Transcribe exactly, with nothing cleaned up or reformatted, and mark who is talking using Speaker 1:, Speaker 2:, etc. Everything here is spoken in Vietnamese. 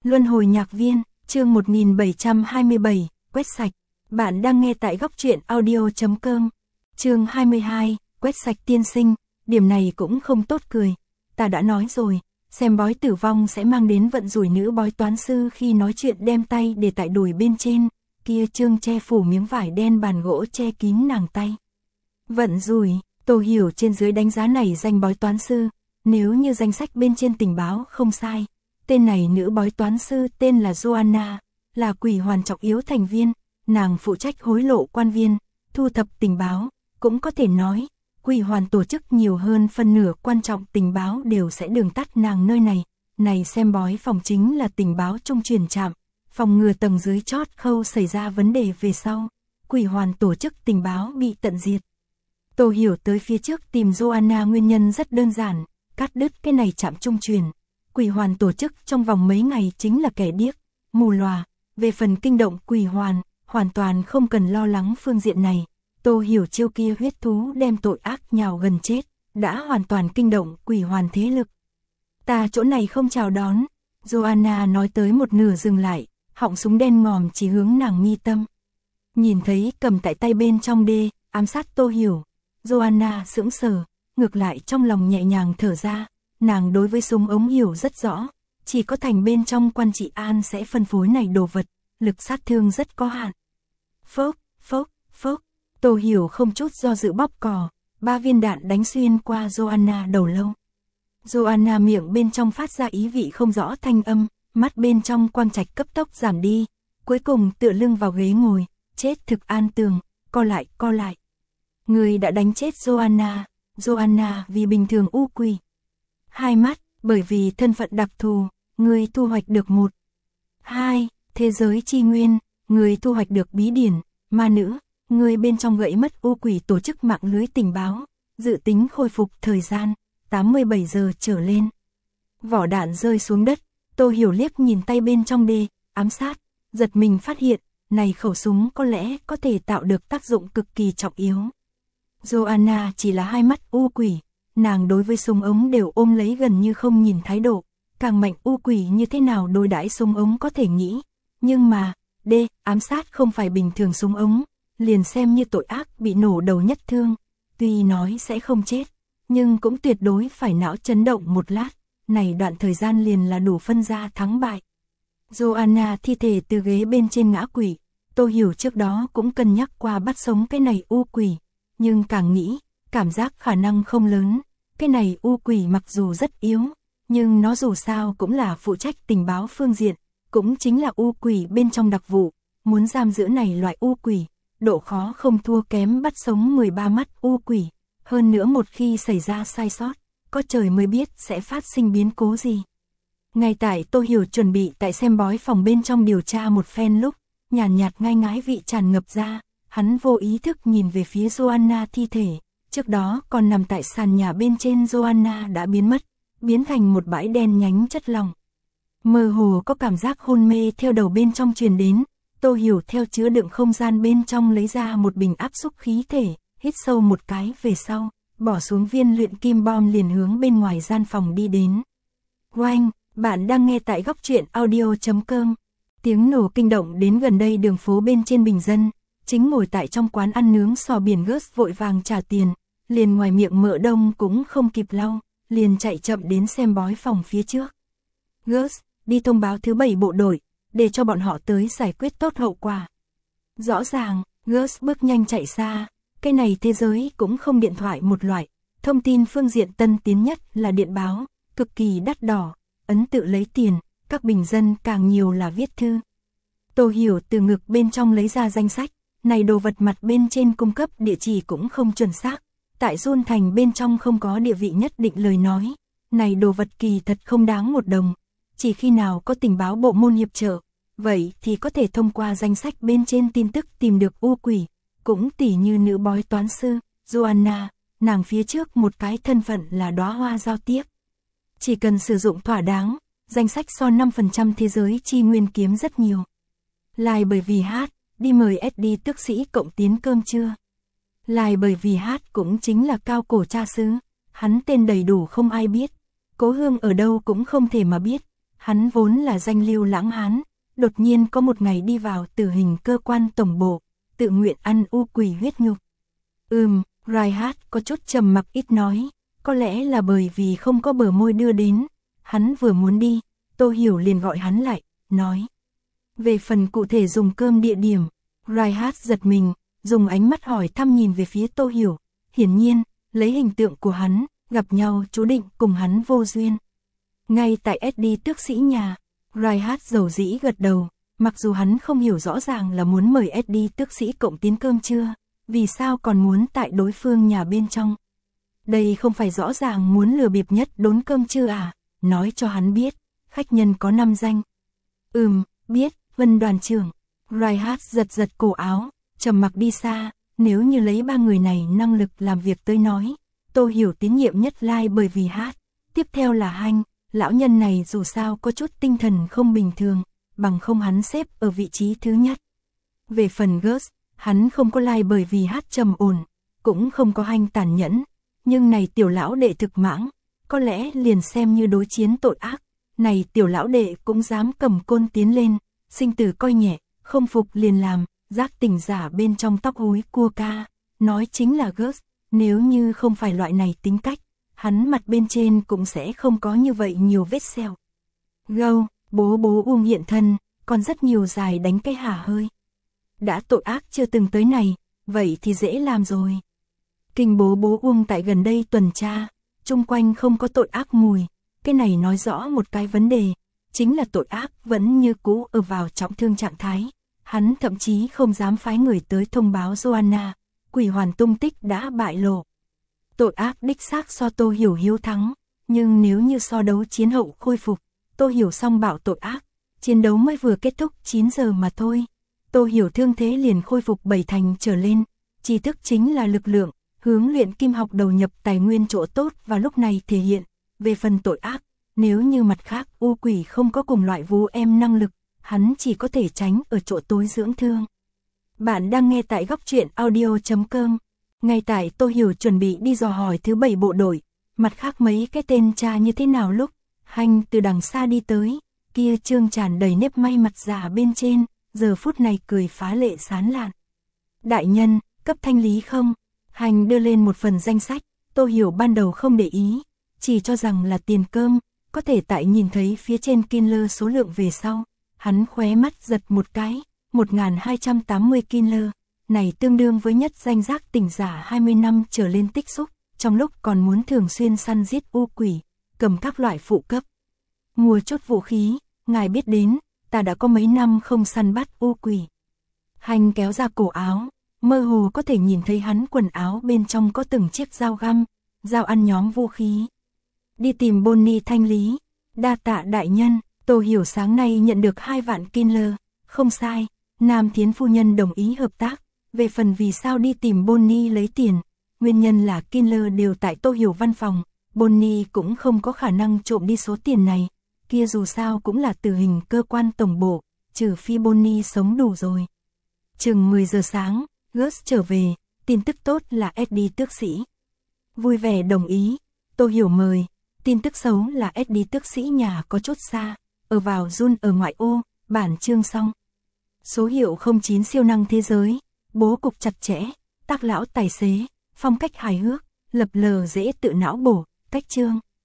Speaker 1: Luân hồi nhạc viên, chương một nghìn bảy trăm hai mươi bảy, quét sạch. Bạn đang nghe tại góc truyện audio chấm com. Chương hai mươi hai, quét sạch tiên sinh, điểm này cũng không tốt cười. Ta đã nói rồi, xem bói tử vong sẽ mang đến vận rủi. Nữ bói toán sư khi nói chuyện đem tay để tại đùi bên trên, kia trương che phủ miếng vải đen bàn gỗ che kín nàng tay. Vận rủi, Tô Hiểu trên dưới đánh giá này danh bói toán sư, nếu như danh sách bên trên tình báo không sai. Tên này nữ bói toán sư tên là Joanna, là quỷ hoàn trọng yếu thành viên, nàng phụ trách hối lộ quan viên, thu thập tình báo, cũng có thể nói, quỷ hoàn tổ chức nhiều hơn phân nửa quan trọng tình báo đều sẽ đường tắt nàng nơi này. Này xem bói phòng chính là tình báo trung truyền trạm, phòng ngừa tầng dưới chót khâu xảy ra vấn đề về sau, quỷ hoàn tổ chức tình báo bị tận diệt. Tô Hiểu tới phía trước tìm Joanna nguyên nhân rất đơn giản, cắt đứt cái này trạm trung truyền. Quỷ hoàn tổ chức trong vòng mấy ngày chính là kẻ điếc, mù lòa, về phần kinh động quỷ hoàn, hoàn toàn không cần lo lắng phương diện này. Tô Hiểu chiêu kia huyết thú đem tội ác nhào gần chết, đã hoàn toàn kinh động quỷ hoàn thế lực. Ta chỗ này không chào đón, Joanna nói tới một nửa dừng lại, họng súng đen ngòm chỉ hướng nàng mi tâm. Nhìn thấy cầm tại tay bên trong đê, ám sát Tô Hiểu, Joanna sững sờ, ngược lại trong lòng nhẹ nhàng thở ra. Nàng đối với súng ống hiểu rất rõ, chỉ có thành bên trong quan trị an sẽ phân phối này đồ vật, lực sát thương rất có hạn. Phốc, phốc, phốc, Tô Hiểu không chút do dự bóp cò, ba viên đạn đánh xuyên qua Joanna đầu lâu. Joanna miệng bên trong phát ra ý vị không rõ thanh âm, mắt bên trong quang trạch cấp tốc giảm đi, cuối cùng tựa lưng vào ghế ngồi, chết thực an tường, co lại, co lại. Người đã đánh chết Joanna, Joanna vì bình thường u quỷ. Hai mắt, bởi vì thân phận đặc thù, người thu hoạch được một. Hai, thế giới chi nguyên, người thu hoạch được bí điển, ma nữ, người bên trong gãy mất u quỷ tổ chức mạng lưới tình báo, dự tính khôi phục thời gian, tám mươi bảy giờ trở lên. Vỏ đạn rơi xuống đất, Tô Hiểu liếc nhìn tay bên trong đê, ám sát, giật mình phát hiện, này khẩu súng có lẽ có thể tạo được tác dụng cực kỳ trọng yếu. Joanna chỉ là hai mắt u quỷ. Nàng đối với súng ống đều ôm lấy gần như không nhìn thái độ, càng mạnh u quỷ như thế nào đối đãi súng ống có thể nghĩ, nhưng mà, D, ám sát không phải bình thường súng ống, liền xem như tội ác bị nổ đầu nhất thương, tuy nói sẽ không chết, nhưng cũng tuyệt đối phải não chấn động một lát, này đoạn thời gian liền là đủ phân ra thắng bại. Joanna thi thể từ ghế bên trên ngã quỷ, Tô Hiểu trước đó cũng cân nhắc qua bắt sống cái này u quỷ, nhưng càng nghĩ, cảm giác khả năng không lớn. Cái này u quỷ mặc dù rất yếu, nhưng nó dù sao cũng là phụ trách tình báo phương diện, cũng chính là u quỷ bên trong đặc vụ, muốn giam giữ này loại u quỷ, độ khó không thua kém bắt sống mười ba mắt u quỷ, hơn nữa một khi xảy ra sai sót, có trời mới biết sẽ phát sinh biến cố gì. Ngay tại Tô Hiểu chuẩn bị tại xem bói phòng bên trong điều tra một phen lúc, nhàn nhạt, nhạt ngai ngái vị tràn ngập ra, hắn vô ý thức nhìn về phía Joanna thi thể. Trước đó còn nằm tại sàn nhà bên trên Joanna đã biến mất, biến thành một bãi đen nhánh chất lỏng. Mơ hồ có cảm giác hôn mê theo đầu bên trong truyền đến, Tô Hiểu theo chứa đựng không gian bên trong lấy ra một bình áp xúc khí thể, hít sâu một cái về sau, bỏ xuống viên luyện kim bom liền hướng bên ngoài gian phòng đi đến. Oanh, bạn đang nghe tại góc truyện audio chấm com. Tiếng nổ kinh động đến gần đây đường phố bên trên bình dân, chính ngồi tại trong quán ăn nướng sò biển Gus vội vàng trả tiền. Liền ngoài miệng mỡ đông cũng không kịp lau, liền chạy chậm đến xem bói phòng phía trước. Gus, đi thông báo thứ bảy bộ đội, để cho bọn họ tới giải quyết tốt hậu quả. Rõ ràng, Gus bước nhanh chạy xa, cái này thế giới cũng không điện thoại một loại, thông tin phương diện tân tiến nhất là điện báo, cực kỳ đắt đỏ, ấn tự lấy tiền, các bình dân càng nhiều là viết thư. Tô Hiểu từ ngực bên trong lấy ra danh sách, này đồ vật mặt bên trên cung cấp địa chỉ cũng không chuẩn xác. Tại Dun Thành bên trong không có địa vị nhất định lời nói, này đồ vật kỳ thật không đáng một đồng, chỉ khi nào có tình báo bộ môn hiệp trợ, vậy thì có thể thông qua danh sách bên trên tin tức tìm được u quỷ, cũng tỉ như nữ bói toán sư, Joanna, nàng phía trước một cái thân phận là đóa hoa giao tiếp. Chỉ cần sử dụng thỏa đáng, danh sách so năm phần trăm thế giới chi nguyên kiếm rất nhiều. Lại bởi vì hát, đi mời ét đê tước sĩ cộng tiến cơm trưa. Lại bởi vì hát cũng chính là cao cổ cha xứ, hắn tên đầy đủ không ai biết, cố hương ở đâu cũng không thể mà biết, Hắn vốn là danh lưu lãng hán, đột nhiên có một ngày đi vào tử hình cơ quan tổng bộ, tự nguyện ăn u quỷ huyết nhục. Ừm, Reinhardt có chút trầm mặc ít nói, có lẽ là bởi vì không có bờ môi đưa đến, hắn vừa muốn đi, Tô Hiểu liền gọi hắn lại, nói. Về phần cụ thể dùng cơm địa điểm, Reinhardt giật mình, dùng ánh mắt hỏi thăm nhìn về phía Tô Hiểu, hiển nhiên, lấy hình tượng của hắn, gặp nhau chú định cùng hắn vô duyên. Ngay tại Eddie tước sĩ nhà, Reinhardt dầu dĩ gật đầu, mặc dù hắn không hiểu rõ ràng là muốn mời Eddie tước sĩ cộng tiến cơm trưa, vì sao còn muốn tại đối phương nhà bên trong. Đây không phải rõ ràng muốn lừa bịp nhất đốn cơm trưa à, nói cho hắn biết, khách nhân có năm danh. Ừm, biết, Vân đoàn trưởng. Reinhardt giật giật cổ áo, trầm mặc đi xa, nếu như lấy ba người này năng lực làm việc tới nói, Tô Hiểu tín nhiệm nhất lai bởi vì hát, tiếp theo là Hanh, lão nhân này dù sao có chút tinh thần không bình thường, bằng không hắn xếp ở vị trí thứ nhất. Về phần Gus, hắn không có lai bởi vì hát trầm ổn, cũng không có Hanh tàn nhẫn, nhưng này tiểu lão đệ thực mãng, có lẽ liền xem như đối chiến tội ác, này tiểu lão đệ cũng dám cầm côn tiến lên, sinh tử coi nhẹ, không phục liền làm, giác tỉnh giả bên trong tóc húi cua ca, nói chính là Gus, nếu như không phải loại này tính cách, hắn mặt bên trên cũng sẽ không có như vậy nhiều vết sẹo. Gâu, bố bố Uông hiện thân, còn rất nhiều dài đánh cái hả hơi. Đã tội ác chưa từng tới này, vậy thì dễ làm rồi. Kinh bố bố Uông tại gần đây tuần tra, chung quanh không có tội ác mùi, cái này nói rõ một cái vấn đề, chính là tội ác vẫn như cũ ở vào trọng thương trạng thái. Hắn thậm chí không dám phái người tới thông báo Joanna, quỷ hoàn tung tích đã bại lộ. Tội ác đích xác so Tô Hiểu hiếu thắng, nhưng nếu như so đấu chiến hậu khôi phục, Tô Hiểu xong bảo tội ác, chiến đấu mới vừa kết thúc chín giờ mà thôi. Tô Hiểu thương thế liền khôi phục bảy thành trở lên, tri thức chính là lực lượng, hướng luyện kim học đầu nhập tài nguyên chỗ tốt và lúc này thể hiện. Về phần tội ác, nếu như mặt khác u quỷ không có cùng loại vũ em năng lực, hắn chỉ có thể tránh ở chỗ tối dưỡng thương. Bạn đang nghe tại góc truyện audio chấm com. Ngay tại Tô Hiểu chuẩn bị đi dò hỏi thứ bảy bộ đội, mặt khác mấy cái tên cha như thế nào lúc, Hanh từ đằng xa đi tới, kia trương tràn đầy nếp may mặt già bên trên, giờ phút này cười phá lệ sán lạn. Đại nhân, cấp thanh lý không? Hanh đưa lên một phần danh sách, Tô Hiểu ban đầu không để ý, chỉ cho rằng là tiền cơm, có thể tại nhìn thấy phía trên killer số lượng về sau, hắn khóe mắt giật một cái, một nghìn hai trăm tám mươi killer, này tương đương với nhất danh giác tỉnh giả hai mươi năm trở lên tích xúc, trong lúc còn muốn thường xuyên săn giết u quỷ, cầm các loại phụ cấp. Mua chốt vũ khí, ngài biết đến, ta đã có mấy năm không săn bắt u quỷ. Hành kéo ra cổ áo, mơ hồ có thể nhìn thấy hắn quần áo bên trong có từng chiếc dao găm, dao ăn nhóm vũ khí. Đi tìm Bonnie thanh lý, đa tạ đại nhân, Tô Hiểu sáng nay nhận được hai vạn killer, không sai, Nam Thiến phu nhân đồng ý hợp tác, về phần vì sao đi tìm Bonnie lấy tiền, nguyên nhân là killer đều tại Tô Hiểu văn phòng, Bonnie cũng không có khả năng trộm đi số tiền này, kia dù sao cũng là tử hình cơ quan tổng bộ, trừ phi Bonnie sống đủ rồi. Chừng mười giờ sáng, Gus trở về, tin tức tốt là Eddie tước sĩ. Vui vẻ đồng ý, Tô Hiểu mời, tin tức xấu là Eddie tước sĩ nhà có chút xa, ở vào Jun ở ngoại ô, bản chương xong. Số hiệu không chín siêu năng thế giới, bố cục chặt chẽ, tác lão tài xế, phong cách hài hước, lập lờ dễ tự não bổ, cách chương.